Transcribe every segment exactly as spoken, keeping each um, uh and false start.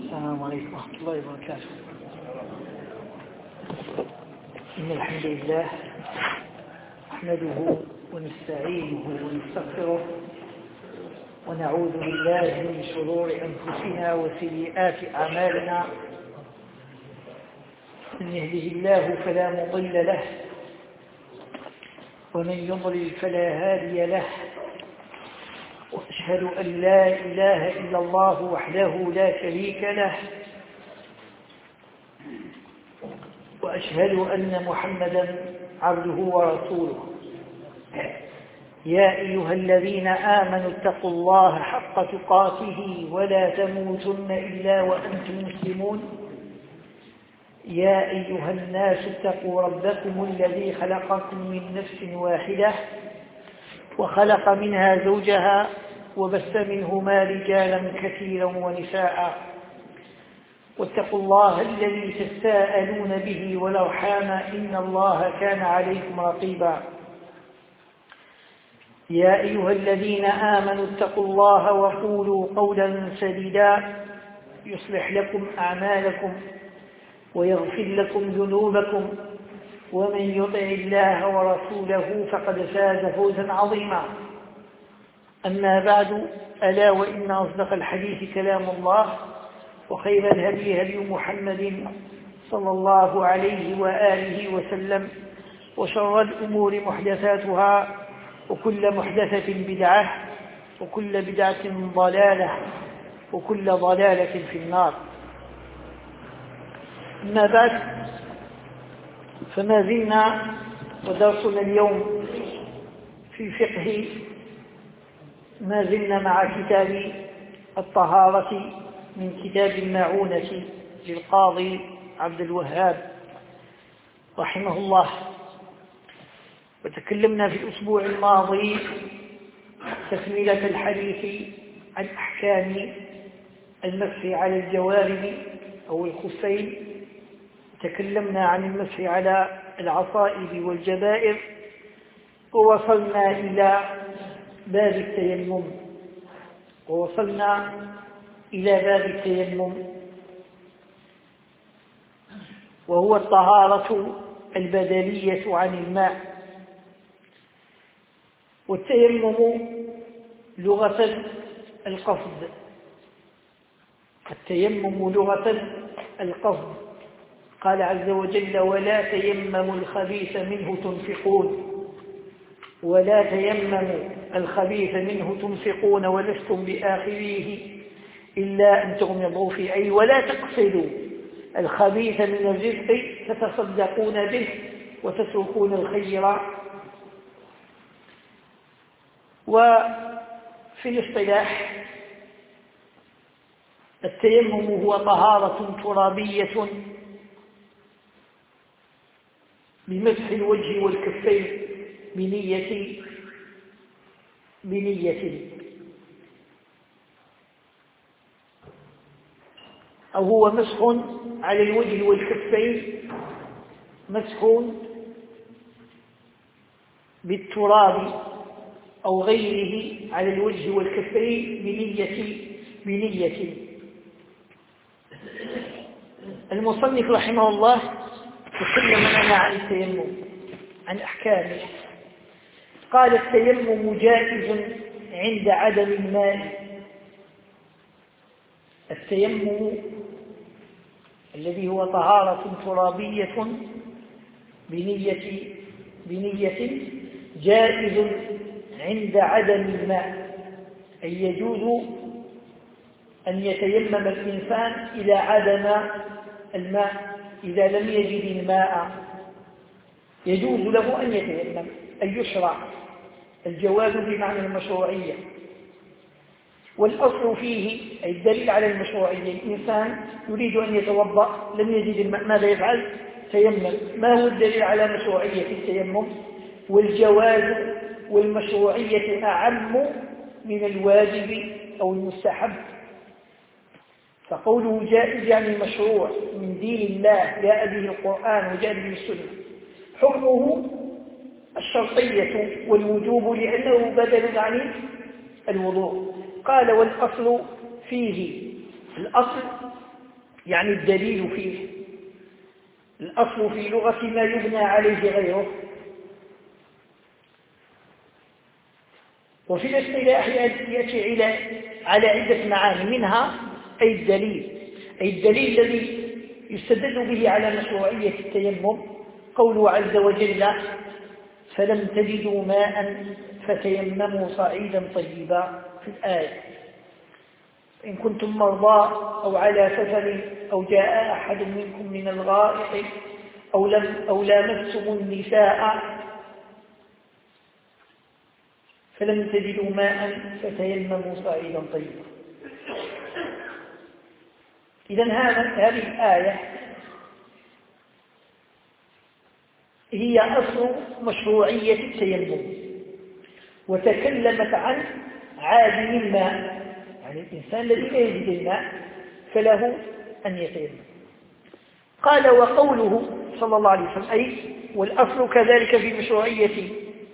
السلام عليكم ورحمة الله وبركاته. إن الحمد لله نحمده ونستعينه ونستغفره ونعوذ بالله من شرور أنفسنا وسيئات أعمالنا. من يهده الله فلا مضل له ومن يضلل فلا هادي له، وأشهد أن لا إله إلا الله وحده لا شريك له، وأشهد أن محمدا عبده ورسوله. يا أيها الذين آمنوا اتقوا الله حق تقاته ولا تموتن إلا وأنتم مسلمون. يا أيها الناس اتقوا ربكم الذي خلقكم من نفس واحدة وخلق منها زوجها وبث منهما رجالا كثيرا ونساء، واتقوا الله الذي تساءلون به والأرحام إن الله كان عليكم رقيبا. يا أيها الذين آمنوا اتقوا الله وقولوا قولا سديدا يصلح لكم أعمالكم ويغفر لكم ذنوبكم، ومن يطع الله ورسوله فقد فاز فوزا عظيما. أما بعد، ألا وإن أصدق الحديث كلام الله، وخير الهدي هدي محمد صلى الله عليه وآله وسلم، وشر الأمور محدثاتها، وكل محدثة بدعة، وكل بدعة ضلالة، وكل ضلالة في النار. أما بعد، فما زلنا ودرسنا اليوم في فقه، ما زلنا مع كتاب الطهارة من كتاب المعونة للقاضي عبد الوهاب رحمه الله. وتكلمنا في الأسبوع الماضي تكملة الحديث عن أحكام المسح على الجوارب أو الخفين. تكلمنا عن المسح على العصائب والجبائر، ووصلنا إلى باب التيمم ووصلنا إلى باب التيمم وهو الطهارة البدنية عن الماء. والتيمم لغة القصد، التيمم لغة القصد. قال عز وجل: ولا تيمموا الخبيث منه تنفقون ولا تيمموا الخبيث منه تنفقون ولستم بآخذيه إلا أن تغمضوا فيه، أي ولا تقصدوا الخبيث من الرزق تتصدقون به وتتركون الخير. وفي الاصطلاح التيمم هو طهارة ترابية بمسح الوجه والكفين بنية بنية أو هو مسح على الوجه والكفين، مسح بالتراب أو غيره على الوجه والكفين بنية بنية المصنف رحمه الله تكلم لنا عن التيمم، عن أحكامه. قال: التيمم جائز عند عدم الماء. التيمم الذي هو طهارة ترابية بنية بنية جائز عند عدم الماء، أي يجوز أن يتيمم الإنسان إذا عدم الماء، إذا لم يجد الماء يجوز له أن يتيمم، أن يشرع. الجواز بمعنى المشروعية، والأصل فيه أي الدليل على المشروعية. الإنسان يريد أن يتوضأ لم يجد الماء، ماذا يفعل؟ تيمم. ما هو الدليل على مشروعية التيمم؟ والجواز والمشروعية أعم من الواجب أو المستحب. فقوله جائز يعني مشروع من دين الله، جاء به القرآن وجاء به السنة. حكمه الشرطية والوجوب لأنه بدل عن الوضوء. قال: والأصل فيه، الأصل يعني الدليل فيه. الأصل في لغة ما يبنى عليه غيره. وفي الاصطلاح يأتي على عدة معاني، منها أي الدليل، أي الدليل الذي يستدل به على مشروعية التيمم، قوله عز وجل: فلم تجدوا ماء فتيمموا صعيدا طيبا في الآية. إن كنتم مرضى أو على سفر أو جاء أحد منكم من الغائط أو لم أو لامستم النساء فلم تجدوا ماء فتيمموا صعيدا طيبا. إذن هذه الآية هي أصل مشروعية التيمم، وتكلمت عن عادم الماء، يعني الإنسان الذي لا يجد الماء فله أن يتيمم. قال: وقوله صلى الله عليه وسلم، أي والأصل كذلك في مشروعية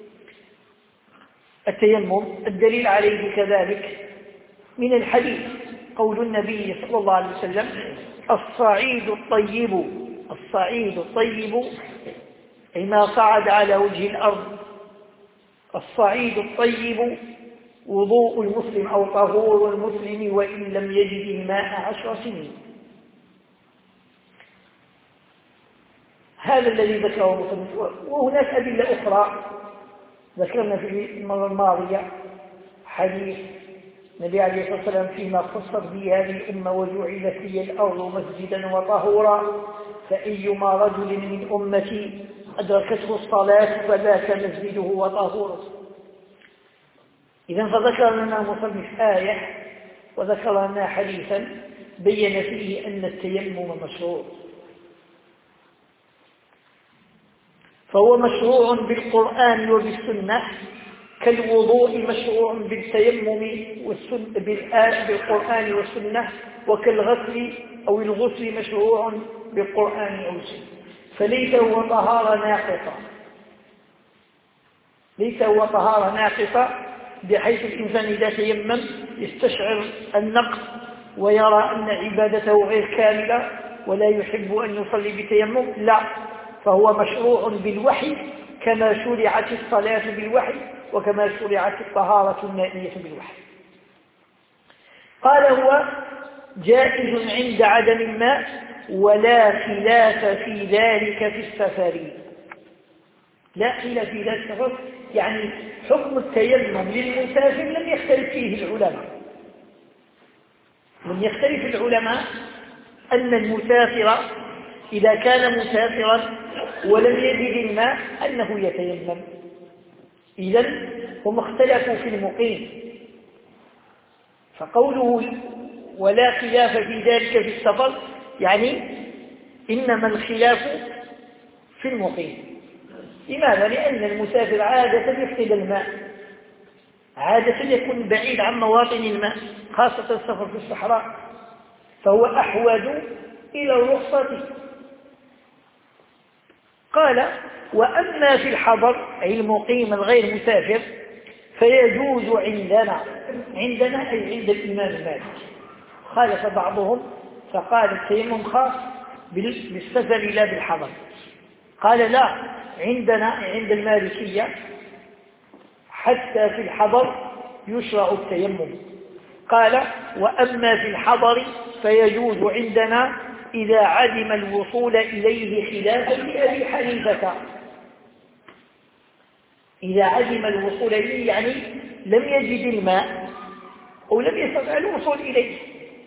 التيمم الدليل عليه كذلك من الحديث، قول النبي صلى الله عليه وسلم: الصعيد الطيب الصعيد الطيب أي ما صعد على وجه الأرض، الصعيد الطيب وضوء المسلم أو طهور المسلم وإن لم يجد الماء عشر سنين. هذا الذي ذكره المصنف. وهناك أدلة أخرى ذكرنا في المرة الماضية حديث النبي عليه الصلاة والسلام فيما خصت به هذه الأمة: وجعلت لي الأرض مسجدا وطهورا فأيما رجل من أمتي أدركته الصلاة فذاك مسجده وطهوره. إذن فذكر لنا المصنف آية وذكر لنا حديثا بين فيه أن التيمم مشروع، فهو مشروع بالقرآن وبالسنة، كالوضوء مشروع بالتيمم بالقرآن والسنة، وكالغسل أو الغسل مشروع بالقرآن أو السنة. فليس هو طهارة ناقصة، ليس هو طهارة ناقصة بحيث الإنسان إذا تيمم يستشعر النقص ويرى أن عبادته غير كاملة ولا يحب أن يصلي بتيمم. لا، فهو مشروع بالوحي كما شرعت الصلاة بالوحي وكما شرعت الطهارة المائية بالوحي. قال: هو جائز عند عدم الماء ولا خلاف في ذلك في السفر. لا خلاف في ذلك السفر، يعني حكم التيمم للمسافر لم يختلف فيه العلماء. لم يختلف العلماء أن المسافر إذا كان مسافرا ولم يجد الماء أنه يتيمم. إذن هم اختلفوا في المقيم، فقوله ولا خلاف في ذلك في السفر يعني إنما الخلاف في المقيم. لماذا؟ لأن المسافر عادة يفقد الماء، عادة يكون بعيد عن مواطن الماء، خاصة السفر في الصحراء، فهو أحوج إلى الرخصة. قال: وأما في الحضر أي المقيم الغير مسافر فيجوز عندنا، عندنا أي عند الإمام مالك. خالف بعضهم فقال التيمم خاص بالسفر لا بالحضر. قال: لا، عندنا عند المالكية حتى في الحضر يشرع التيمم. قال: وأما في الحضر فيجوز عندنا إذا عدم الوصول إليه خلافا لأبي حنيفة. إذا عدم الوصول إليه يعني لم يجد الماء أو لم يستطع الوصول إليه.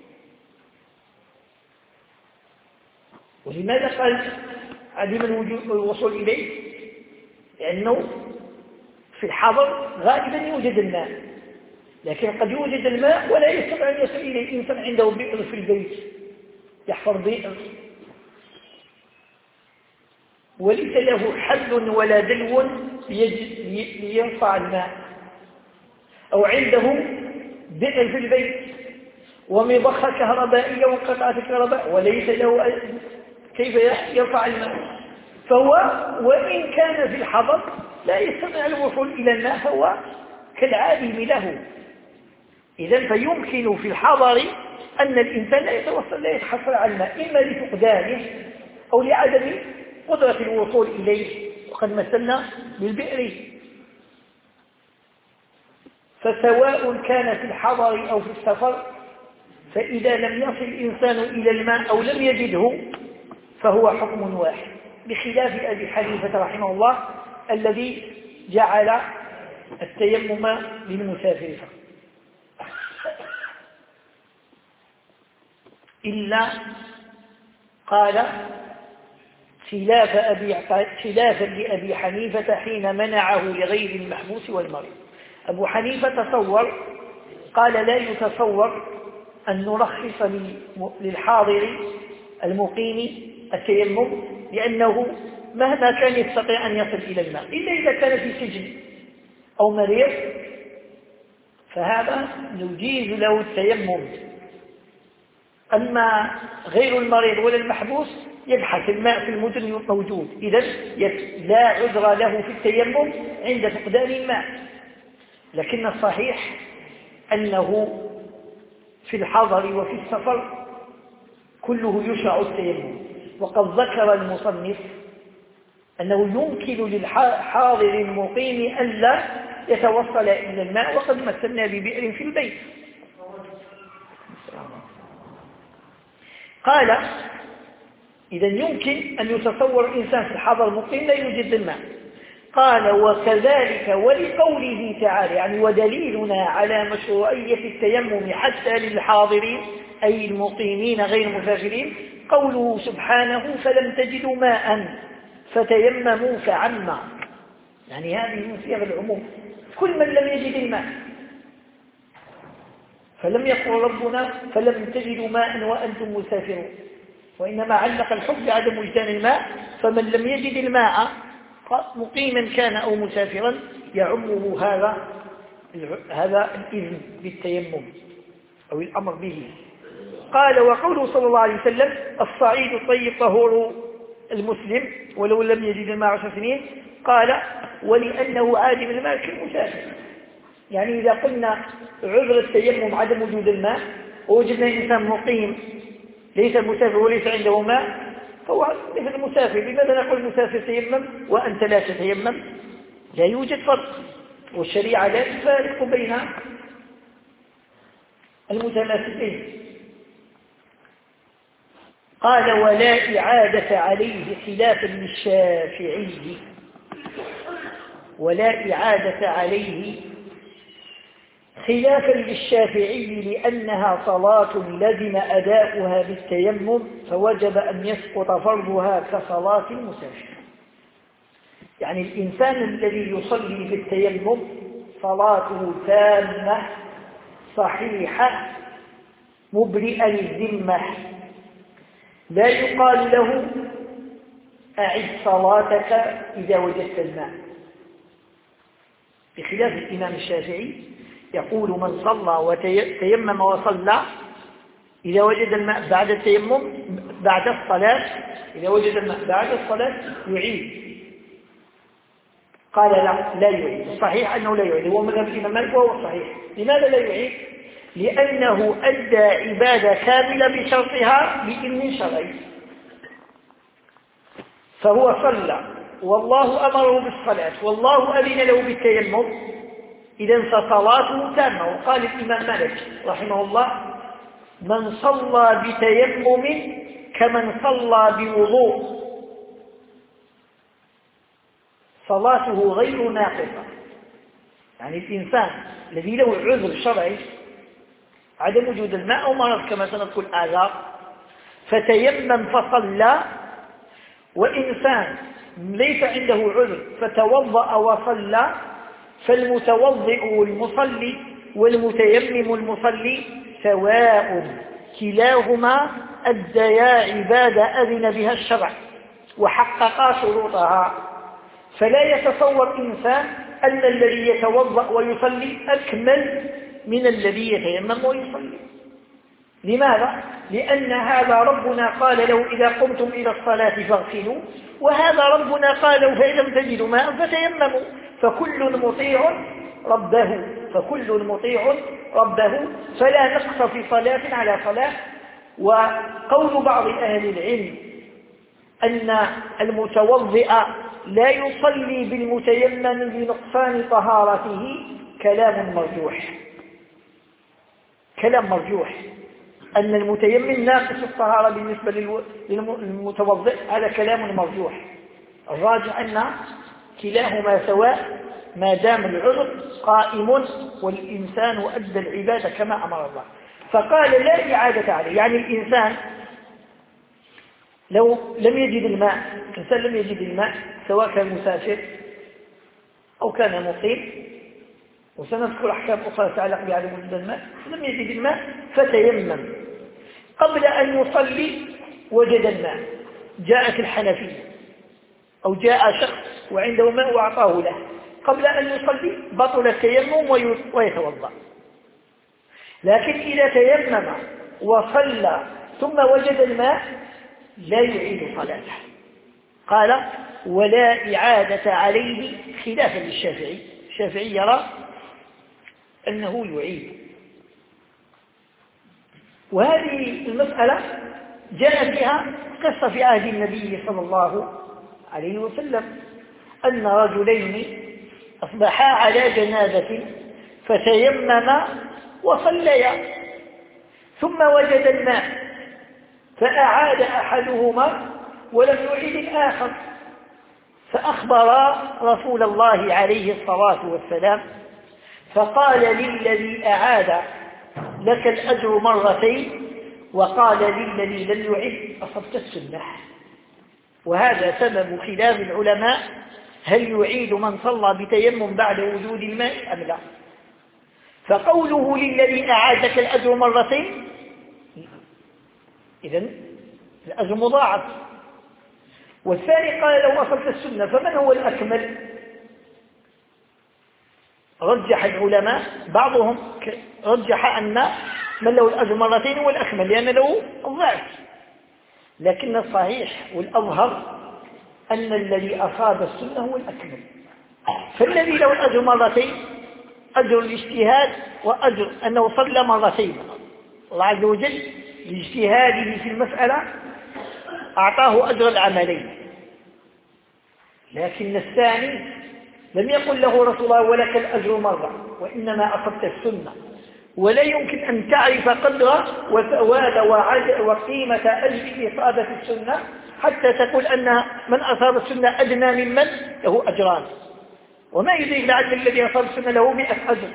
ولماذا قال عدم الوصول إليه؟ لأنه في الحضر غالبا يوجد الماء، لكن قد يوجد الماء ولا يستطيع أن يصل إليه. الإنسان عنده بئر في البيت، يحفر بئر وليس له حل ولا دلو ليرفع الماء، أو عنده بئر في البيت ومضخة كهربائية وانقطعت الكهرباء وليس له كيف يرفع الماء، فهو وإن كان في الحضر لا يستطيع الوصول إلى الماء، فهو كالعادم له. إذن فيمكن في الحضر أن الإنسان لا يتوصل لا يتحصل على الماء إما لفقدانه أو لعدم قدرة الوصول إليه، وقد مثلنا بالبئر. فسواء كان في الحضر أو في السفر، فإذا لم يصل الإنسان إلى الماء أو لم يجده فهو حكم واحد، بخلاف أبي حنيفة رحمه الله الذي جعل التيمم للمسافر فقط. إلا قال خلاف أبي خلافا لأبي حنيفة حين منعه لغير المحبوس والمريض. أبو حنيفة تصور قال لا يتصور أن نرخص للحاضر المقيم التيمم، لأنه مهما كان يستطيع أن يصل إلى الماء، إلا إذا كان في سجن أو مريض فهذا نجيز له التيمم. أما غير المريض ولا المحبوس يبحث الماء في المدن موجود، إذن لا عذر له في التيمم عند فقدان الماء. لكن الصحيح أنه في الحضر وفي السفر كله يشرع التيمم. وقد ذكر المصنف أنه يمكن للحاضر المقيم ألا يتوصل إلى الماء، وقد مثلنا ببئر في البيت. قال إذا يمكن أن يتصور إنسان في الحضر المقيم لا يوجد الماء. قال وكذلك ولقوله تعالى، يعني ودليلنا على مشروعية التيمم حتى للحاضرين أي المقيمين غير المسافرين قوله سبحانه فلم تجدوا ماء فتيمموا فعما، يعني هذه من صيغ العموم، كل من لم يجد الماء. فلم يقل ربنا فلم تجدوا ماء وأنتم مسافرون، وإنما علق الحكم بعدم وجدان الماء، فمن لم يجد الماء مقيما كان أو مسافرا يعمه هذا هذا الإذن بالتيمم أو الأمر به. قال وقوله صلى الله عليه وسلم الصعيد الطيب طهور المسلم ولو لم يجد الماء عشر سنين، قال ولأنه عادم الماء كالمسافر. يعني إذا قلنا عذر التيمم عدم وجود الماء ووجدنا إنسان مقيم ليس مسافر وليس عنده ماء فهو مثل المسافر. لماذا نقول المسافر تيمم وأنت لا تتيمم؟ لا يوجد فرق، والشريعة لا تفارق بين المتماثلين. قال ولا إعادة عليه خلافا للشافعي، ولا إعادة عليه خلافا للشافعي لأنها صلاة لزم أداؤها بالتيمم فوجب أن يسقط فرضها كصلاة المسافر. يعني الإنسان الذي يصلي بالتيمم صلاته تامة صحيحة مبرئة للذمة، لا يقال له أعد صلاتك إذا وجدت الماء، بخلاف الإمام الشافعي يقول من صلى وتيمم وصلى إذا وجد الماء بعد التيمم بعد الصلاة إذا وجد الماء بعد الصلاة يعيد. قال لا لا يعيد، الصحيح أنه لا يعيد، هو مذهب الإمام مالك وهو الصحيح. لماذا لا يعيد؟ لأنه أدى عبادة كاملة بشرطها بإذن شرعي، فهو صلى والله أمره بالصلاة والله أذن له بالتيمم، إذن فصلاته تامة. وقال الإمام مالك رحمه الله من صلى بتيمم كمن صلى بوضوء صلاته غير ناقصة. يعني الإنسان الذي له عذر شرعي عدم وجود الماء أو مرض كما سنذكر الآثار فتيمم فصلى، وإنسان ليس عنده عذر فتوضأ وصلى، فالمتوضئ والمصلي والمتيمم المصلي سواء كلاهما أديا عبادة أذن بها الشرع وحققا شروطها. فلا يتصور إنسان أن الذي يتوضأ ويصلي أكمل من الذي يتيمم ويصلي. لماذا؟ لأن هذا ربنا قال له إذا قمتم إلى الصلاة فاغسلوا، وهذا ربنا قال له فإن لم تجدوا ماء فتيمموا، فكل مطيع ربه فكل مطيع ربه فلا نقص في صلاة على صلاة. وقول بعض أهل العلم أن المتوضئ لا يصلي بالمتيمم لنقصان طهارته كلام مرجوح، كلام مرجوح أن المتيمم ناقص الطهارة بالنسبة للمتوضئ، هذا كلام مرجوح. الراجح أن كلاهما سواء ما دام العذر قائم والإنسان أدى العبادة كما أمر الله. فقال لا إعادة عليه، يعني الإنسان لو لم يجد الماء، الإنسان لم يجد الماء سواء كان مسافر أو كان مقيم، وسنذكر أحكام أخرى تتعلق بعدم وجود الماء، لم يجد الماء فتيمم قبل أن يصلي وجد الماء، جاءت الحنفية أو جاء شخص وعنده ماء وأعطاه له قبل أن يصلي بطل التيمم ويتوضأ. لكن إذا تيمم وصلى ثم وجد الماء لا يعيد صلاته. قال ولا إعادة عليه خلافا للشافعي، الشافعي يرى أنه يعيد. وهذه المسألة جاء فيها قصة في عهد النبي صلى الله عليه وسلم أن رجلين أصبحا على جنازة فتيمما وصليا ثم وجد الماء فأعاد أحدهما ولم يعيد الآخر، فأخبر رسول الله عليه الصلاة والسلام فقال للذي أعاد لك الأجر مرتين، وقال للذي لم يعد أصبت السنة. وهذا سبب خلاف العلماء هل يعيد من صلى بتيمم بعد وجود الماء أم لا. فقوله للذي أعاد لك الأجر مرتين إذن الأجر مضاعف. والثاني قال لو أصبت السنة، فمن هو الأكمل؟ رجح العلماء بعضهم رجح أن من له الأجر مرتين هو الأكمل لأن له الضعف، لكن الصحيح والأظهر أن الذي أصاب السنة هو الأكمل. فالذي له الأجر مرتين أجر الاجتهاد وأجر أنه صلى مرتين، الله عز وجل لاجتهاده في المسألة أعطاه أجر العملين. لكن الثاني لم يقل له رسول الله ولك الأجر مرة، وإنما أصبت السنة، ولا يمكن أن تعرف قدر وثواب وقيمة أجر إصابة السنة حتى تقول أن من أصاب السنة أدنى ممن له أجران، وما يدرك لعل الذي أصاب السنة له مئة أجر.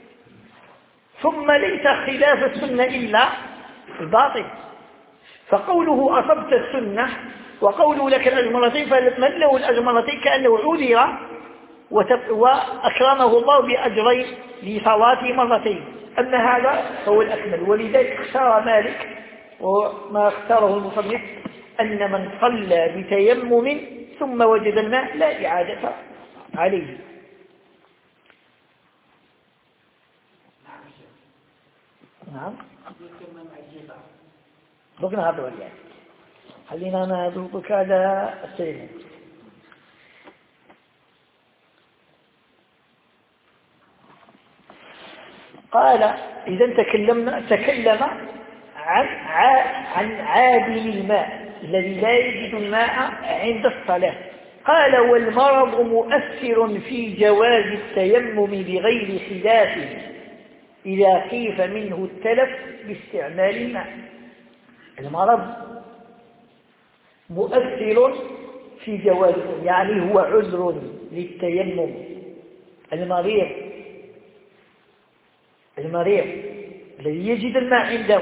ثم ليس خلاف السنة إلا الباطل. فقوله أصبت السنة وقوله لك الأجر مرتين، فمن له الأجر مرتين كأنه عذر وأكرمه الله بأجرين لصلاته مرتين. أما هذا هو الأكمل. ولذلك اختار مالك وما اختاره المصنف أن من صلى بتيمم ثم وجد الماء لا إعادة عليه. نعم بقنا هذا والله، خلينا نذوقك هذا التيمم. قال إذا تكلمنا تكلم عن عن عادل الماء الذي لا يجد الماء عند الصلاة. قال والمرض مؤثر في جواز التيمم بغير خلاف إذا خيف منه التلف باستعمال الماء. المرض مؤثر في جواز، يعني هو عذر للتيمم. المريض المريض الذي يجد الماء عنده،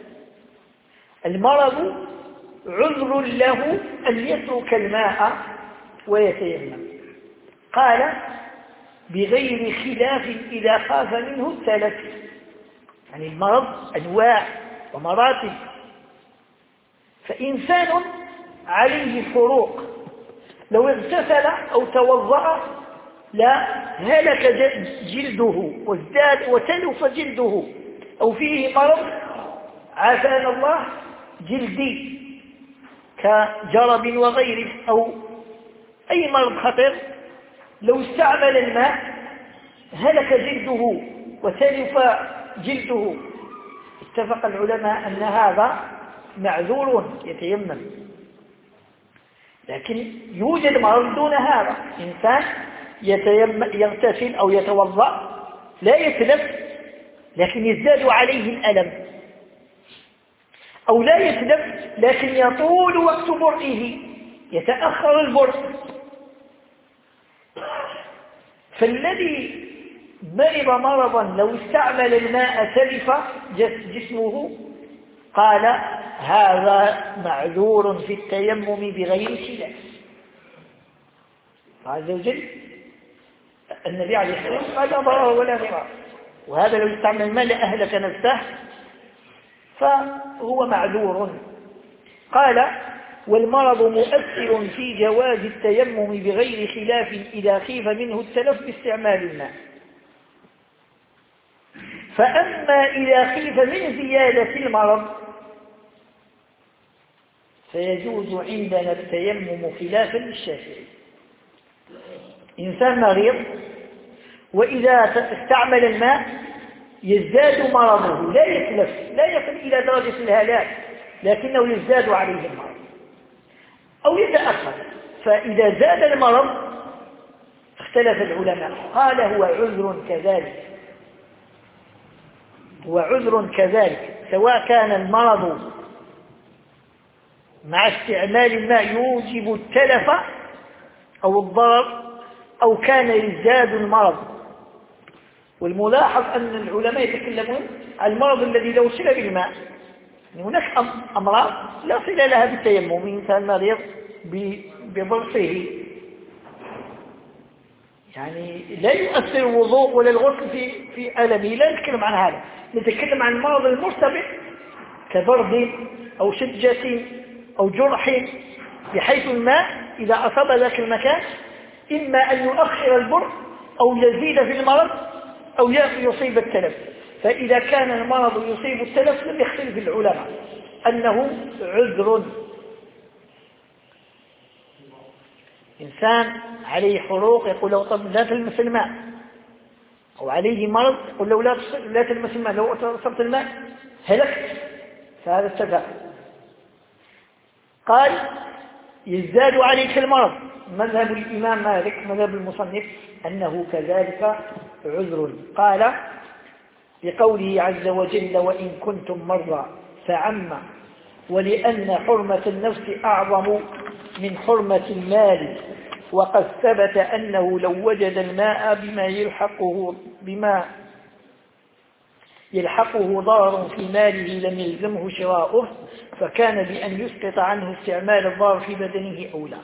المرض عذر له أن يترك الماء ويتيمم. قال بغير خلاف إذا خاف منه التلف، يعني المرض أنواع ومراتب. فإنسان عليه فروق لو اغتسل أو توضأ لا هلك جلده وازداد وتلف جلده، أو فيه مرض عافانا الله جلدي كجرب وغيره أو أي مرض خطير، لو استعمل الماء هلك جلده وتلف جلده، اتفق العلماء أن هذا معذور يتيمم. لكن يوجد مرض دون هذا، إنسان يغتسل أو يتوضأ لا يتلف لكن يزداد عليه الألم، أو لا يتلف لكن يطول وقت برئه، يتأخر البرء. فالذي مرض مرضا لو استعمل الماء تلف جسمه قال هذا معذور في التيمم بغير خلاف. عز وجل النبي عليه الصلاة والسلام قال لا ضرر ولا ضرار، وهذا لو استعمل الماء لأهلك نفسه فهو معذور. قال والمرض مؤثر في جواز التيمم بغير خلاف إذا خيف منه التلف باستعمال الماء. فأما إذا خيف من زيادة المرض فيجوز عندنا التيمم خلافا للشافعي. إنسان مريض وإذا استعمل الماء يزداد مرضه، لا يتلف لا يصل إلى درجة الهلاك لكنه يزداد عليه المرض أو يتأخر. فإذا زاد المرض اختلف العلماء، قال هو عذر كذلك، هو عذر كذلك سواء كان المرض مع استعمال الماء يوجب التلف أو الضرر أو كان يزداد المرض. والملاحظ أن العلماء يتكلمون عن المرض الذي لو شرب الماء، هناك أمراض لا صلة لها بالتيمم، إنسان مريض بضرسه يعني لا يؤثر الوضوء ولا الغسل في في ألمه، لا نتكلم عن هذا، نتكلم عن المرض المرتبط كبرد أو شجة أو جرح بحيث الماء إذا أصاب ذاك المكان إما أن يؤخر البرء أو يزيد في المرض أو يصيب التلف. فإذا كان المرض يصيب التلف لم يختلف العلماء أنه عذر. إنسان عليه حروق يقول له طب لا تلمس الماء، أو عليه مرض يقول له لا تلمس الماء، لو أصبت الماء هلكت، فهذا اتفق. قال يزداد عليك المرض، مذهب الإمام مالك مذهب المصنف أنه كذلك عذر. قال بقوله عز وجل وإن كنتم مرضى فعم، ولأن حرمة النفس أعظم من حرمة المال، وقد ثبت أنه لو وجد الماء بما يلحقه بما يلحقه ضرر في ماله لم يلزمه شراؤه، فكان بأن يسقط عنه استعمال الضرر في بدنه أولى.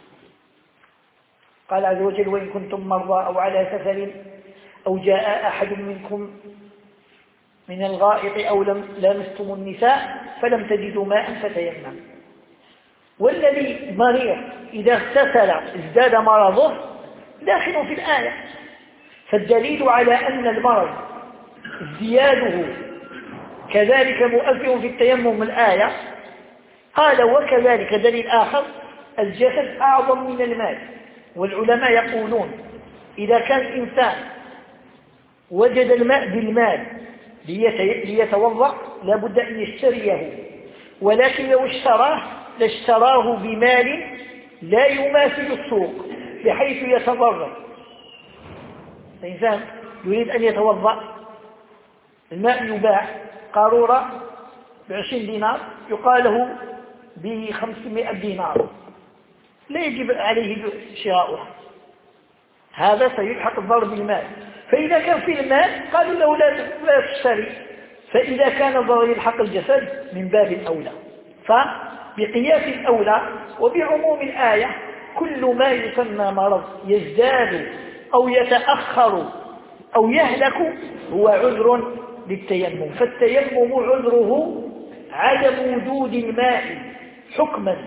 قال عز وجل وإن كنتم مرضى أو على سفر أو جاء أحد منكم من الغائط أو لم لامستم النساء فلم تجدوا ماء فتيمموا. والذي مريض إذا اغتسل ازداد مرضه داخل في الآية، فالدليل على أن المرض ازدياده كذلك مؤثر في التيمم الآية. قال وكذلك دليل آخر الجسد أعظم من المال، والعلماء يقولون إذا كان الإنسان وجد الماء بالمال ليتوضأ لابد أن يشتريه، ولكن لو اشتراه لاشتراه بمال لا يماثل السوق بحيث يتضرر. الإنسان يريد أن يتوضأ، الماء يباع قارورة بعشرين دينار يقال له بخمسمائة دينار، لا يجب عليه شراؤها، هذا سيلحق الضرر بالمال. فإذا كان في المال قالوا له لا تشتري، فإذا كان الضرر يلحق الجسد من باب الأولى. فبقياس الأولى وبعموم الآية كل ما يسمى مرض يزداد أو يتأخر أو يهلك هو عذر للتيمم. فالتيمم عذره عدم وجود الماء حكما.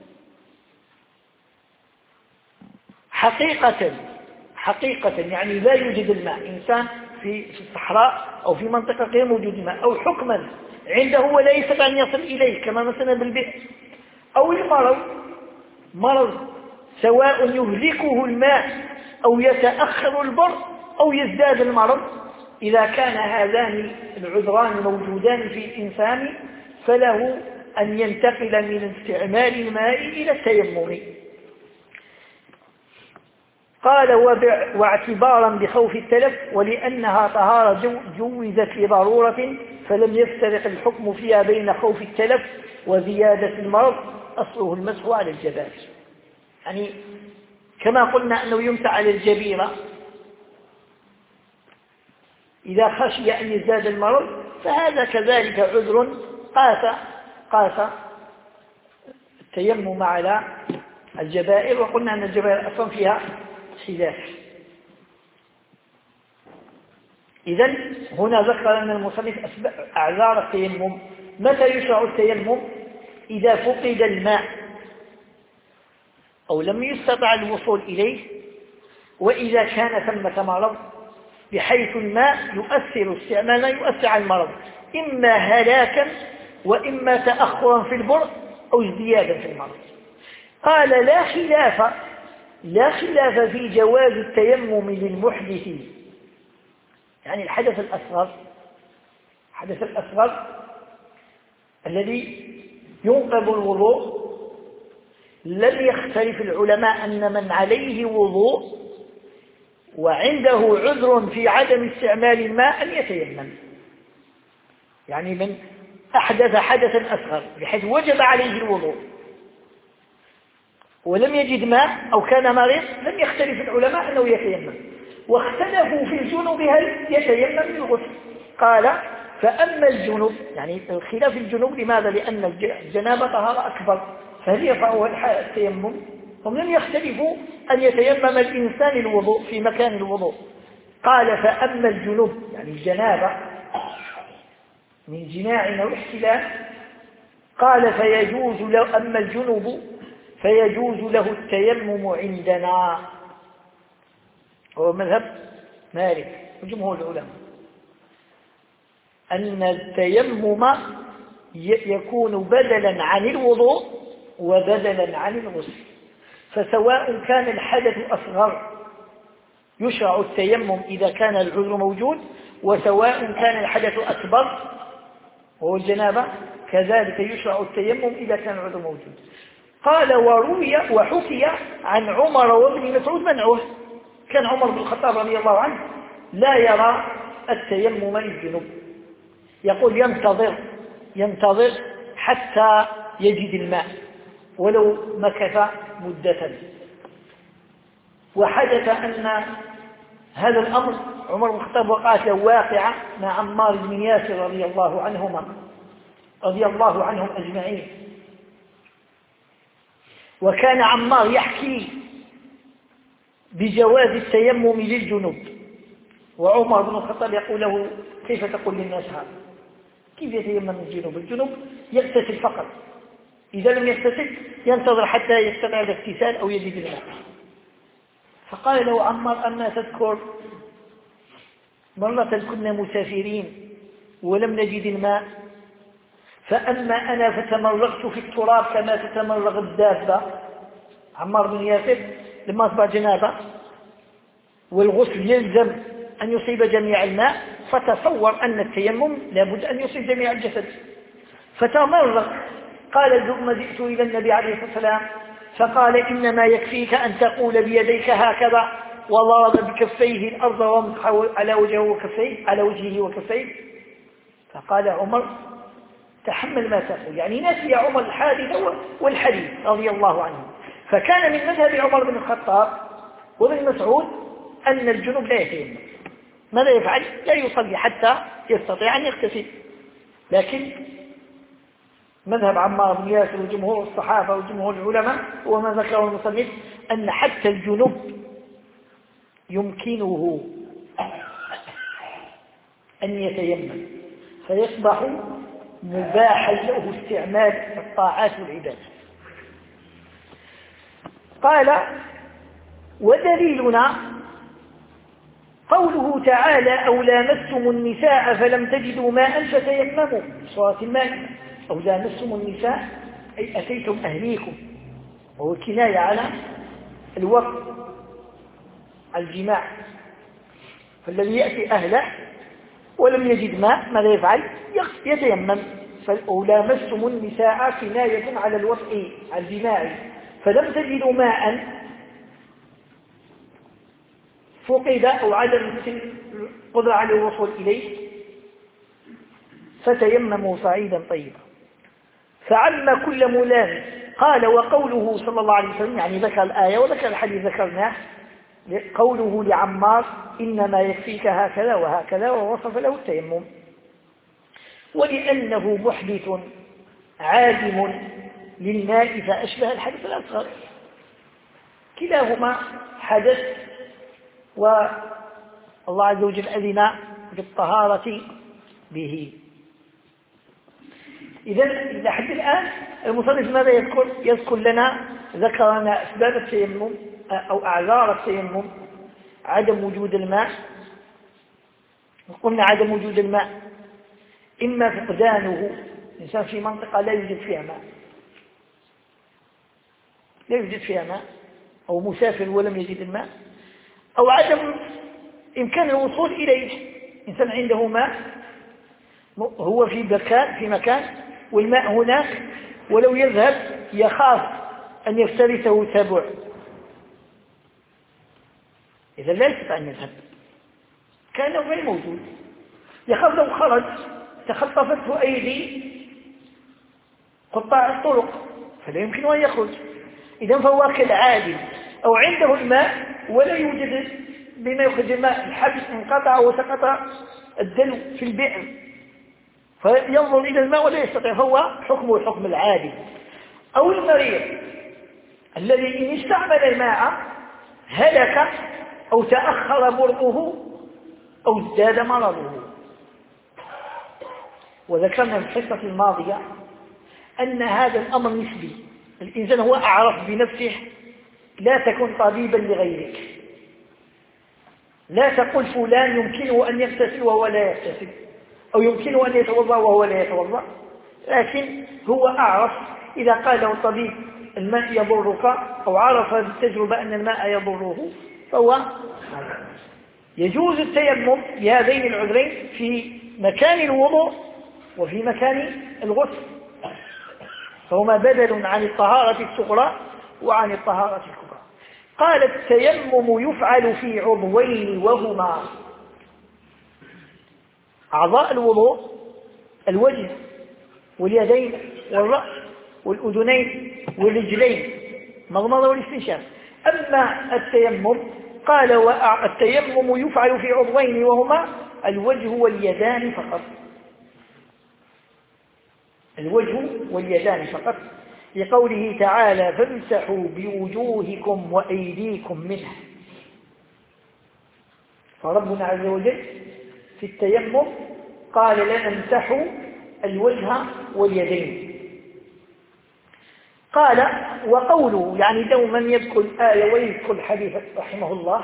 حقيقة حقيقة يعني لا يوجد الماء، إنسان في الصحراء أو في منطقة غير موجود الماء، أو حكما عنده ولا يستطيع أن يصل إليه كما مثلا بالبئر، أو المرض مرض سواء يهلكه الماء أو يتأخر البر أو يزداد المرض. إذا كان هذان العذران موجودان في الإنسان فله أن ينتقل من استعمال الماء إلى التيمم. قال واعتبارا بخوف التلف ولأنها طهارة جوزت لضرورة فلم يفترق الحكم فيها بين خوف التلف وزيادة المرض أصله المسح على الجبائر. يعني كما قلنا أنه يمسح على الجبيرة إذا خشي أن يزداد المرض، فهذا كذلك عذر قاس قاس التيمم على الجبائر، وقلنا أن الجبائر أصلا فيها خلاف. إذن هنا ذكر أن المصنف أعذار التيمم. متى يشرع التيمم؟ إذا فقد الماء أو لم يستطع الوصول إليه، وإذا كان ثمة مرض بحيث الماء يؤثر استعمالا يؤثر على المرض، إما هلاكا وإما تأخرا في البرء أو ازديادا في المرض. قال لا خلاف لا خلاف في جواز التيمم للمحدث، يعني الحدث الأصغر الحدث الأصغر الذي ينقض الوضوء. لم يختلف العلماء أن من عليه وضوء وعنده عذر في عدم استعمال الماء أن يتيمم، يعني من أحدث حدثا أصغر بحيث وجب عليه الوضوء ولم يجد ماء أو كان مريض، لم يختلف العلماء أنه يتيمم. واختلفوا في الجنوب هل يتيمم للغسل. قال فأما الجنوب، يعني خلاف الجنوب لماذا؟ لأن الجنابة طهارة أكبر، فهل يقع التيمم؟ هم لم يختلفوا أن يتيمم الإنسان الوضوء في مكان الوضوء. قال فأما الجنوب، يعني الجنابة من جماع أو احتلام، قال فيجوز له أما الجنوب فيجوز له التيمم عندنا، هو مذهب مالك وجمهور العلماء، أن التيمم يكون بدلا عن الوضوء وبدلا عن الغسل. فسواء كان الحدث أصغر يشرع التيمم إذا كان العذر موجود، وسواء كان الحدث أكبر وهو الجنابة كذلك يشرع التيمم إذا كان العذر موجود. قال وروي وحكي عن عمر وابن مسعود منعه. كان عمر بن الخطاب رضي الله عنه لا يرى التيمم للجنوب، يقول ينتظر ينتظر حتى يجد الماء ولو مكث مدة. وحدث أن هذا الأمر عمر بن الخطاب وقعت له واقعة مع عمار بن ياسر رضي الله عنهما رضي الله عنهم أجمعين. وكان عمار يحكي بجواز التيمم للجنوب، وعمر بن الخطاب يقول له كيف تقول للناس هذا؟ كيف يتيمم الجنوب؟ الجنوب يغتسل فقط، إذا لم يغتسل ينتظر حتى يستطيع الاغتسال أو يجد الماء. فقال له عمار أما تذكر مرة كنا مسافرين ولم نجد الماء، فأما أنا فتمرغت في التراب كما تتمرغ الدابة. عمار بن ياسر لما أصبح جنابة والغسل يلزم أن يصيب جميع الماء، فتصور أن التيمم لابد أن يصيب جميع الجسد، فتمرغ. قال ثم جئت إلى النبي عليه الصلاة والسلام فقال إنما يكفيك أن تقول بيديك هكذا، وضرب بكفيه الأرض ومسح على وجهه وكفيه على وجهه وكفيه. فقال عمر تحمل ما تقول، يعني نسي عمر الحادثة والحديث رضي الله عنه. فكان من مذهب عمر بن الخطاب وابن مسعود أن الجنوب لا يتيمم. ماذا يفعل؟ لا يصلي حتى يستطيع أن يغتسل. لكن مذهب عمار بن ياسر وجمهور الصحابة وجمهور العلماء وما ذكره المصنف أن حتى الجنوب يمكنه أن يتيمم، فيصبح مباحا له استعمال الطاعات والعبادات. قال ودليلنا قوله تعالى أو لامستم النساء فلم تجدوا ماء فتيمموا، سورة المائدة. أو لامستم النساء أي أتيتم أهليكم، وهو كناية على الوقت الجماع. فالذي يأتي أهله ولم يجد ماء ماذا يفعل؟ يتيمم. أو لامستم النساء كناية على الوطء على الجماع فلم تجدوا ماء فقد أو عدم القدرة على الوصول إليه فتيمموا صعيدا طيبا فعم كل ملامس. قال وقوله صلى الله عليه وسلم يعني ذكر الآية وذكر الحديث ذكرناه قوله لعمار إنما يكفيك هكذا وهكذا ووصف له التيمم. ولأنه محدث عادم للماء فأشبه الحدث الأصغر كلاهما حدث والله عز وجل أذن بالطهارة به. إذا لحد الآن المصنف ماذا يذكر؟ يذكر لنا ذكر لنا أسباب التيمم أو أعذار التيمم. عدم وجود الماء، قلنا عدم وجود الماء إما فقدانه، الإنسان في منطقة لا يوجد فيها ماء لا يوجد فيها ماء أو مسافر ولم يجد الماء، أو عدم إمكان الوصول إليه. إنسان عنده ماء هو في مكان في مكان والماء هناك ولو يذهب يخاف أن يفترسه تبع، إذا لا يستطيع أن يذهب كأنه غير موجود، يخاف لو خرج تخطفته أيدي قطاع الطرق فلا يمكن أن يخرج. إذا فهو كالعادم، أو عنده الماء ولا يوجد بما يخرج الماء، الحبس انقطع وسقط الدلو في البئر فينظر إلى الماء ولا يستطيع، فهو حكمه حكم العادم. أو المريض الذي إن استعمل الماء هلك أو تأخر برؤه أو ازداد مرضه. وذكرنا في الحصة الماضية أن هذا الأمر نسبي، الإنسان هو أعرف بنفسه، لا تكن طبيبا لغيرك، لا تقل فلان يمكنه أن يغتسل وهو لا يغتسل أو يمكنه أن يتوضأ وهو لا يتوضأ، لكن هو أعرف. إذا قال له الطبيب الماء يضرك أو عرف بالتجربة أن الماء يضره فهو يجوز التيمم بهذين العذرين في مكان الوضوء وفي مكان الغسل، فهما بدل عن الطهارة الصغرى وعن الطهارة الكبرى. قال التيمم يفعل في عضوين وهما أعضاء الوضوء الوجه واليدين والرأس والأذنين والرجلين مضمضة والاستنشاق. أما التيمم قال التيمم يفعل في عضوين وهما الوجه واليدان فقط، الوجه واليدان فقط، لقوله تعالى فامسحوا بوجوهكم وأيديكم منه. فربنا عز وجل في التيمم قال لنا امسحوا الوجه واليدين. قال وقوله يعني دوما يذكر الآية ويذكر الحديث رحمه الله.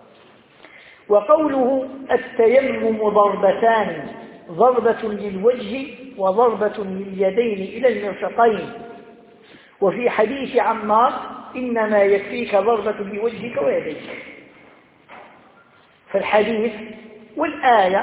وقوله التيمم ضربتان، ضربة للوجه وضربة لليدين إلى المرفقين. وفي حديث عمار إنما يكفيك ضربة بوجهك ويديك. فالحديث والآية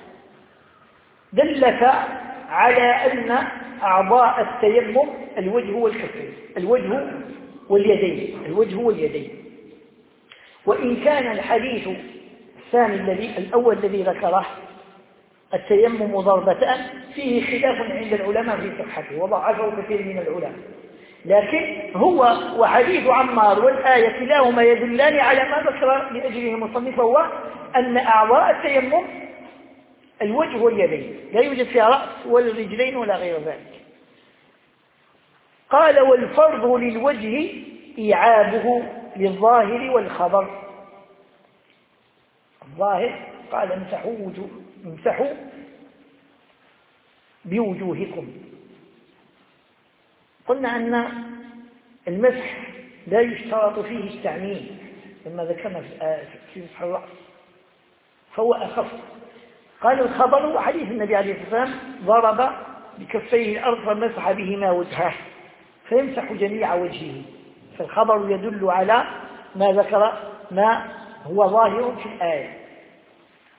دلك على أن أعضاء التيمم الوجه والكفين، الوجه واليدين، الوجه واليدين. وإن كان الحديث الثاني الذي الأول الذي ذكره التيمم ضربتان فيه خلاف عند العلماء في صحته وضعفه كثير من العلماء، لكن هو وحديث عمار والآية كلاهما يدلان على ما ذكر لأجله المصنف، هو أن أعضاء التيمم الوجه واليدين، لا يوجد فيها رأس ولا رجلين ولا غير ذلك. قال والفرض للوجه إيعابه للظاهر والخبر. الظاهر قال امسحوا وجوه امسحوا بوجوهكم. قلنا أن المسح لا يشترط فيه التعميم لما ذكرنا في مسح الرأس فهو أخف. قال الخبر وحديث النبي عليه الصلاة والسلام ضرب بكفيه الأرض فمسح بهما وجهه فيمسح جميع وجهه، فالخبر يدل على ما ذكر ما هو ظاهر في الآية.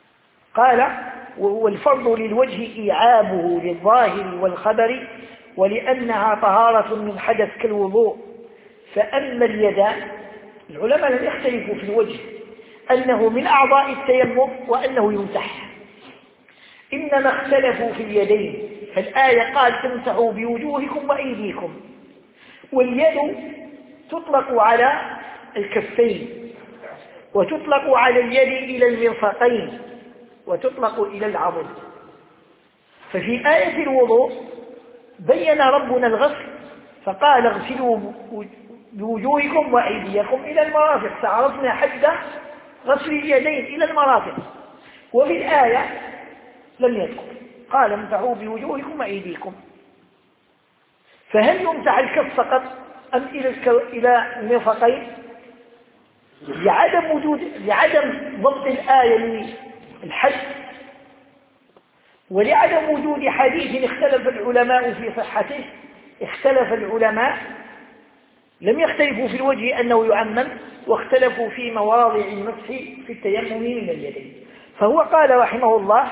قال والفرض للوجه إيعابه للظاهر والخبر ولأنها طهارة من حدث كالوضوء. فأما اليدان العلماء لم يختلفوا في الوجه أنه من أعضاء التيمم وأنه يمسح، إنما اختلفوا في اليدين. فالآية قال تمسحوا بوجوهكم وأيديكم، واليد تطلق على الكفين وتطلق على اليد إلى المرفقين وتطلق إلى العضد. ففي آية الوضوء بين ربنا الغسل فقال اغسلوا بوجوهكم وأيديكم إلى المرافق، فعرفنا حد غسل اليدين إلى المرافق. وفي الآية لم يذكر، قال امسحوا بوجوهكم وأيديكم. فهل يمسح الكف فقط أم إلى المرفقين؟ لعدم وجود لعدم ضبط الآية للحد ولعدم وجود حديث اختلف العلماء في صحته، اختلف العلماء لم يختلفوا في الوجه أنه يعمم، واختلفوا في مواضع المسح في التيمم من اليدين. فهو قال رحمه الله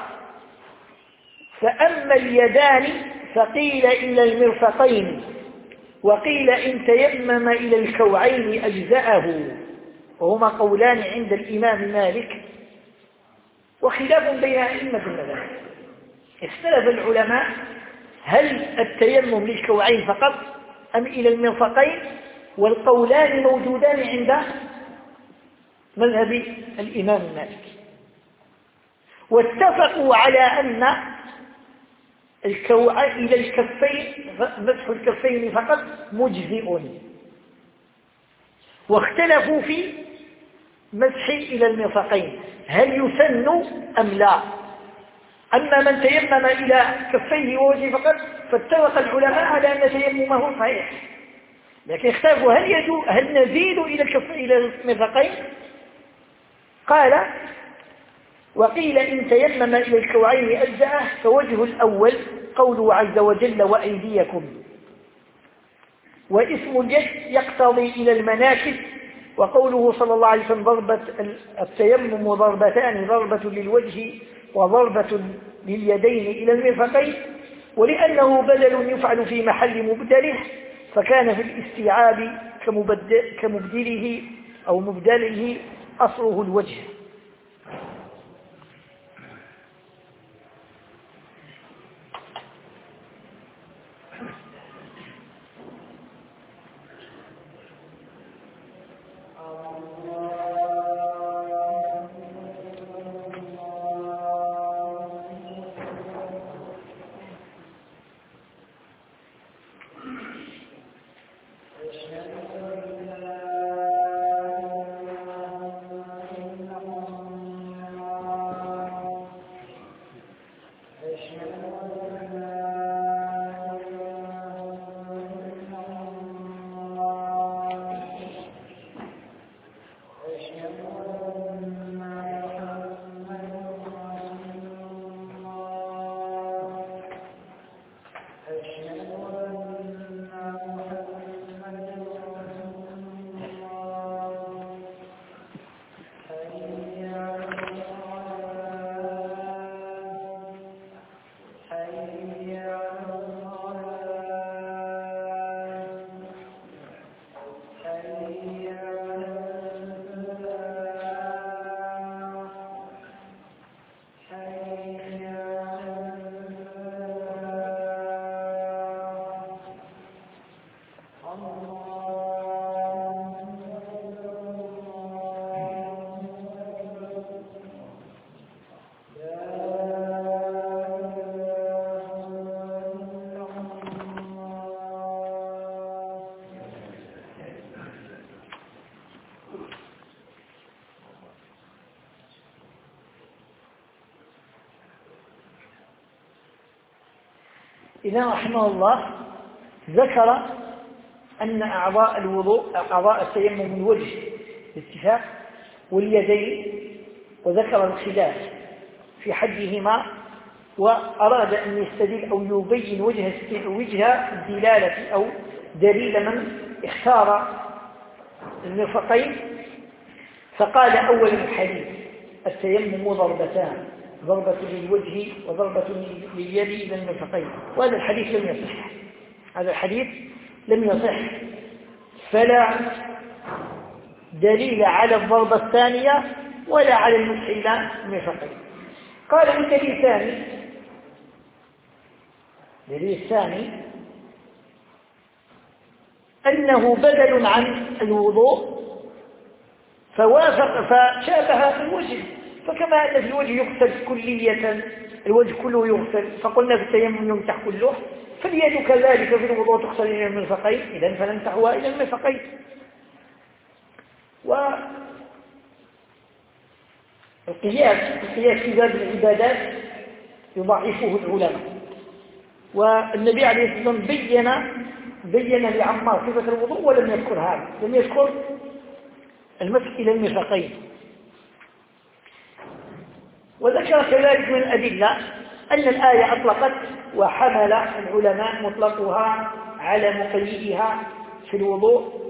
فأما اليدان فقيل إلى المرفقين وقيل إن تيمم إلى الكوعين أجزأه، وهما قولان عند الإمام مالك وخلاف بين أئمة المذاهب. اختلف العلماء هل التيمم للكوعين فقط أم إلى المرفقين، والقولان موجودان عند مذهب الإمام مالك. واتفقوا على أن الكوع إلى الكفين مسح الكفين فقط مجزئ، واختلفوا في مسح إلى المرفقين هل يسن أم لا. أما من تيمم إلى كفيه ووجهه فقط فاتفق العلماء على أن تيممه صحيح، لكن اختلفوا هل يجوز هل نزيد إلى الكف إلى المرفقين. قال وقيل إن تيمم إلى الكوعين أجزأه، فوجه الأول قوله عز وجل وأيديكم، واسم اليد يقتضي إلى المناكب، وقوله صلى الله عليه وسلم ضربة التيمم ضربتان، ضربة للوجه وضربة لليدين إلى المرفقين، ولأنه بدل يفعل في محل مبدله فكان في الاستيعاب كمبدله أو مبدله أصله الوجه. إذا رحمه الله ذكر أن أعضاء الوضوء أعضاء التيمم من وجه الاتفاق واليدين، وذكر الخلاف في حدهما، وأراد أن يستدل أو يبين وجه وجه الدلالة أو دليل من اختار المرفقين. فقال أول الحديث التيمم ضربتان، ضربة للوجه وضربة لليد إلى المرفقين، وهذا الحديث لم يصح. هذا الحديث لم يصح، فلا دليل على الضربة الثانية ولا على المسح إلى المرفقين. قال الدليل الثاني، الدليل الثاني أنه بدل عن الوضوء فوافق فشابه الوجه، فكما أن في الوجه يغسل كلية، الوجه كله يغسل، فقلنا في التيمم يمسح كله، فاليد كذلك في الوضوء تغسل إلى المرفقين، إذن فنمسحها إلى المرفقين. والقياس القياس في باب العبادات يضعفه العلماء، والنبي عليه الصلاة والسلام بين بين لعمار صفة الوضوء ولم يذكر هذا، لم يذكر المسح إلى المرفقين. وذكر كذلك من الأدلة أن الآية أطلقت وحمل العلماء مطلقها على مقيدها في الوضوء،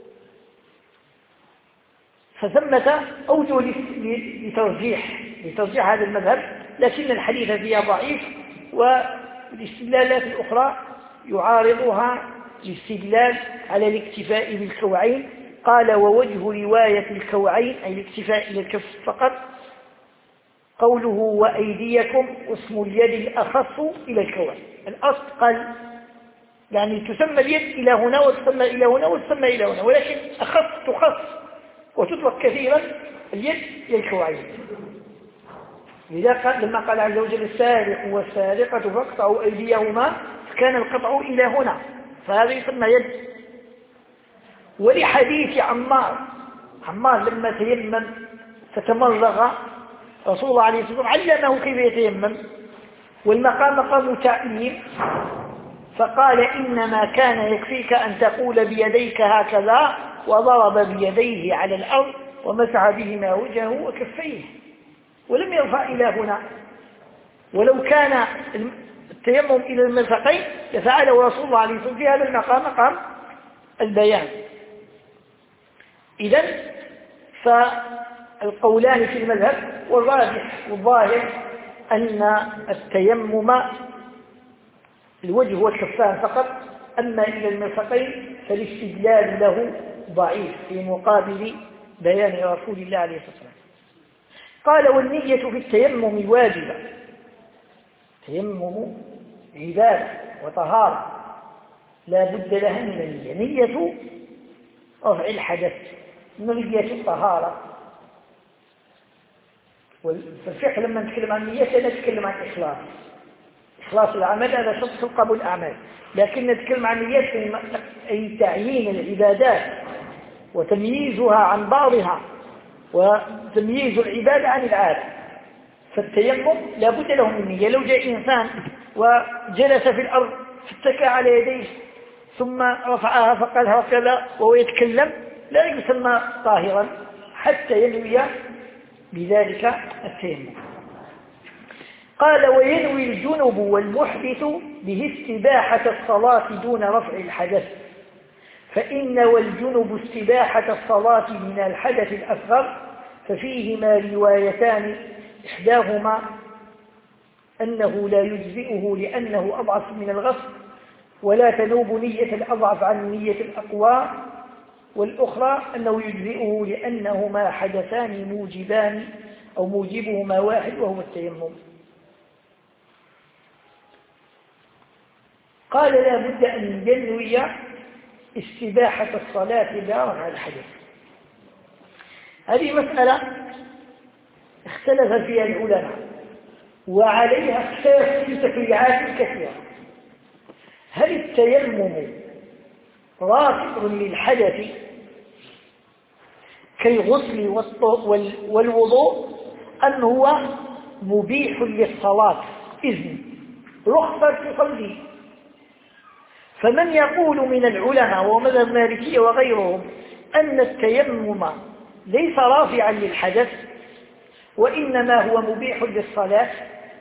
فثمة أوجه لترجيح لترجيح هذا المذهب، لكن الحديث فيها ضعيف، والاستدلالات الأخرى يعارضها الاستدلال على الاكتفاء بالكوعين. قال ووجه رواية الكوعين أي الاكتفاء إلى الكف فقط قوله وأيديكم واسم اليد الأخص إلى الكوعين. الأصل قال يعني تسمى اليد إلى هنا وتسمى إلى هنا وتسمى إلى هنا، ولكن أخص تخص وتطلق كثيرا اليد إلى الكوعين. لذا قال لما قال عز وجل السارق والسارقة فاقطعوا أيديهما، كان القطع إلى هنا، فهذا يسمى يد. ولحديث عمار عمار لما تيمم فتمرغ رسول الله عليه الصلاة والسلام علمه كيف يتيمم، والمقام مقام تعليم، فقال إنما كان يكفيك أن تقول بيديك هكذا، وضرب بيديه على الأرض ومسح بهما وجهه وكفيه، ولم يرفع إلى هنا. ولو كان التيمم إلى المرفقين لفعله رسول الله عليه الصلاة والسلام في هذا المقام مقام البيان. إذن فالقولان في المذهب، والراجح والظاهر أن التيمم الوجه والكفان فقط، أما إلى المرفقين فالاستدلال له ضعيف في مقابل بيان رسول الله عليه الصلاة والسلام. قال والنية في التيمم واجبة، التيمم عبادة وطهارة لا بد لها من النية، نية رفع الحدث، نية الطهارة. والفقه لما نتكلم عن النية نتكلم عن الإخلاص، إخلاص العمل هذا شرط في قبول الأعمال، لكن نتكلم عن النية أي تعيين العبادات وتمييزها عن بعضها وتمييز العبادة عن العادة. فالتيمم لا بد له من النية. لو جاء إنسان وجلس في الأرض فاتكى على يديه ثم رفعها فقال هكذا وهو يتكلم لا يسمى طاهرا حتى ينوي بذلك التيمم. قال وينوي الجنب والمحدث به استباحة الصلاة دون رفع الحدث، فإن والجنب استباحة الصلاة من الحدث الأصغر، ففيهما روايتان، إحداهما أنه لا يجزئه لأنه أضعف من الغسل ولا تنوب نية الأضعف عن نية الأقوى، والأخرى أنه يجزئه لأنهما حدثان موجبان أو موجبهما واحد وهو التيمم. قال لا بد أن ينوي استباحة الصلاة برفع الحدث. هذه مسألة اختلف فيها العلماء وعليها اختلاف في تفريعات كثيرة. هل التيمم رافع للحدث كالغسل والوضوء أم هو مبيح للصلاة إذن رخصة تصلي؟ فمن يقول من العلماء ومذهب المالكية وغيرهم أن التيمم ليس رافعا للحدث وإنما هو مبيح للصلاة،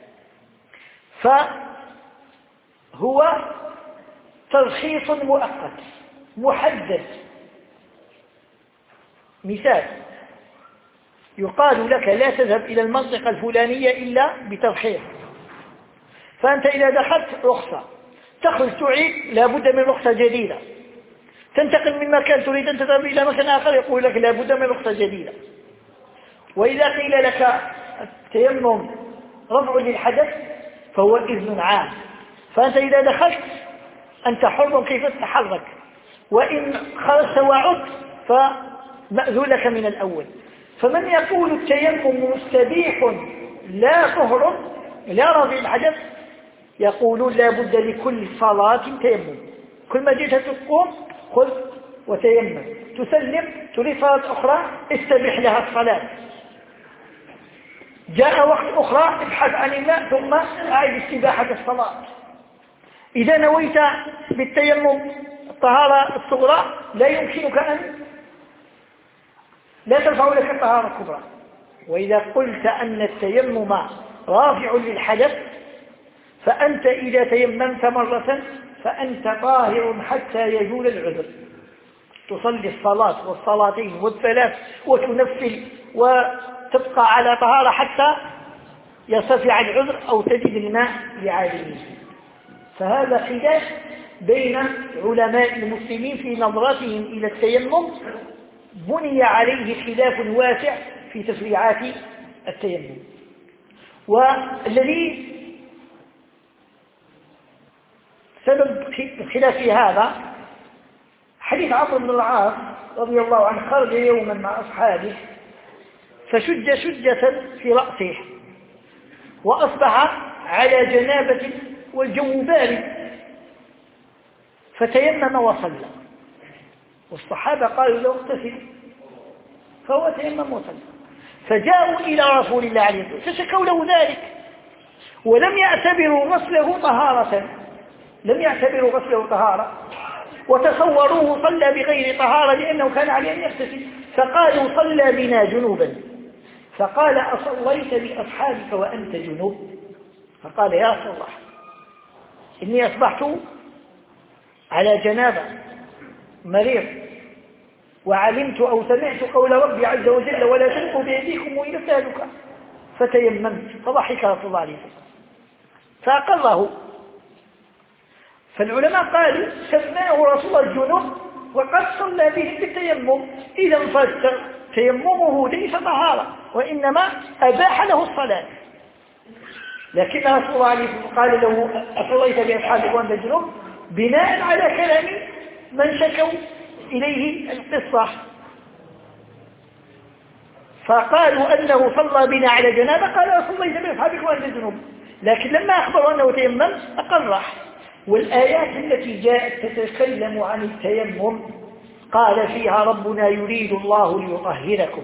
فهو ترخيص مؤقت محدد. مثال: يقال لك لا تذهب إلى المنطقة الفلانية إلا بترخيص، فأنت إذا دخلت رخصة تخرج تعيد لابد من رخصة جديدة، تنتقل من مكان تريد أن تذهب إلى مكان آخر يقول لك لابد من رخصة جديدة. وإذا قيل لك التيمم رفع للحدث فهو إذن عام، فأنت إذا دخلت أنت حر كيف تتحرك، وإن خرجت وعدت فمأذون لك من الأول. فمن يقول التيمم مستبيح لا طهر لا رفع الحدث يقولون لا بد لكل صلاة تيمم، كل ما جئت تقوم خذ وتيمم، تسلم تريد صلاة أخرى استبح لها الصلاة، جاء وقت أخرى ابحث عن الماء ثم أعد استباحة الصلاة. إذا نويت بالتيمم الطهارة الصغرى لا يمكنك أن لا ترفع لك الطهارة الكبرى. وإذا قلت أن التيمم رافع للحدث فأنت إذا تيممت مرة فأنت طاهر حتى يزول العذر، تصلي الصلاة والصلاتين والثلاث وتنفل وتبقى على طهارة حتى يرتفع العذر أو تجد الماء لعالمه. فهذا خلاف بين علماء المسلمين في نظرتهم إلى التيمم، بني عليه خلاف واسع في تشريعات التيمم. والذي سبب الخلاف في هذا حديث عمرو بن العاص رضي الله عنه، خرج يوما مع أصحابه فشج شجة في رأسه وأصبح على جنابة والجو بارد فتيمم وصلى، والصحابة قالوا له اغتسل فهو تيمم وصلى، فجاءوا إلى رسول الله عليه الصلاة والسلام فشكوا له ذلك ولم يعتبروا غسله طهارة، لم يعتبروا غسله طهارة وتصوروه صلى بغير طهارة لأنه كان عليه أن يغتسل، فقالوا صلى بنا جنوبا، فقال أصليت بأصحابك وأنت جنوب؟ فقال يا رسول الله إني أصبحت على جنابة مريض وعلمت أو سمعت قول ربي عز وجل ولا تلقوا بأيديكم إلى التهلكة فتيممت، فضحك رسول الله عليه وسلم فأقره. فالعلماء قالوا سماه رسول الله الجنوب وقد صلى به بالتيمم، إذا فتيممه ليس طهارة وإنما أباح له الصلاة. لكن رسول الله عليه وسلم قال له أصليت بأصحابك وأنت جنوب بناء على كلام من شكوا إليه القصة، فقالوا أنه صلى بنا على جنابه قال أصليت بأصحابك وأنت جنوب، لكن لما أخبروا أنه تيمم أقره. والآيات التي جاءت تتكلم عن التيمم قال فيها ربنا يريد الله ليطهركم،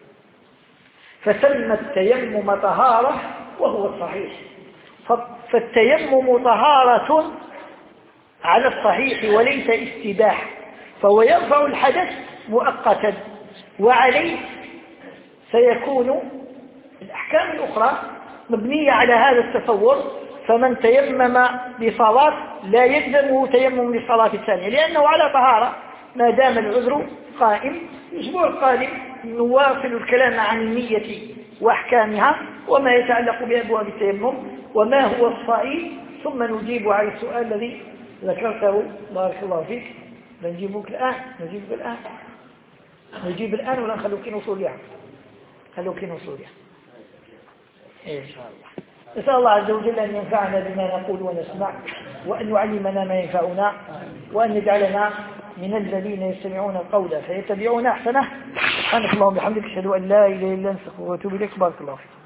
فسمى التيمم طهارة وهو الصحيح. فالتيمم طهارة على الصحيح وليس استباح، فهو يرفع الحدث مؤقتا وعليه سيكون الأحكام الأخرى مبنية على هذا التصور. فمن تيمم لصلاة لا يلزمه تيمم للصلاة الثانية لأنه على طهارة ما دام العذر قائم. الأسبوع القادم نواصل الكلام عن النية وأحكامها وما يتعلق بأبواب التيمم وما هو الصحيح، ثم نجيب على السؤال الذي ذكرته بارك الله فيك. نجيبك الآن نجيبك الآن نجيب الآن ولا نخلوك نوصولها خلوك نوصولها إن شاء الله. نسأل الله عز وجل أن ينفعنا بما نقول ونسمع، وأن يعلمنا ما ينفعنا، وأن يجعلنا من الذين يستمعون القول فيتبعون أحسنه. سبحانك اللهم وبحمدك أشهد أن لا إله إلا أنت أستغفرك وأتوب إليك. بارك الله فيك.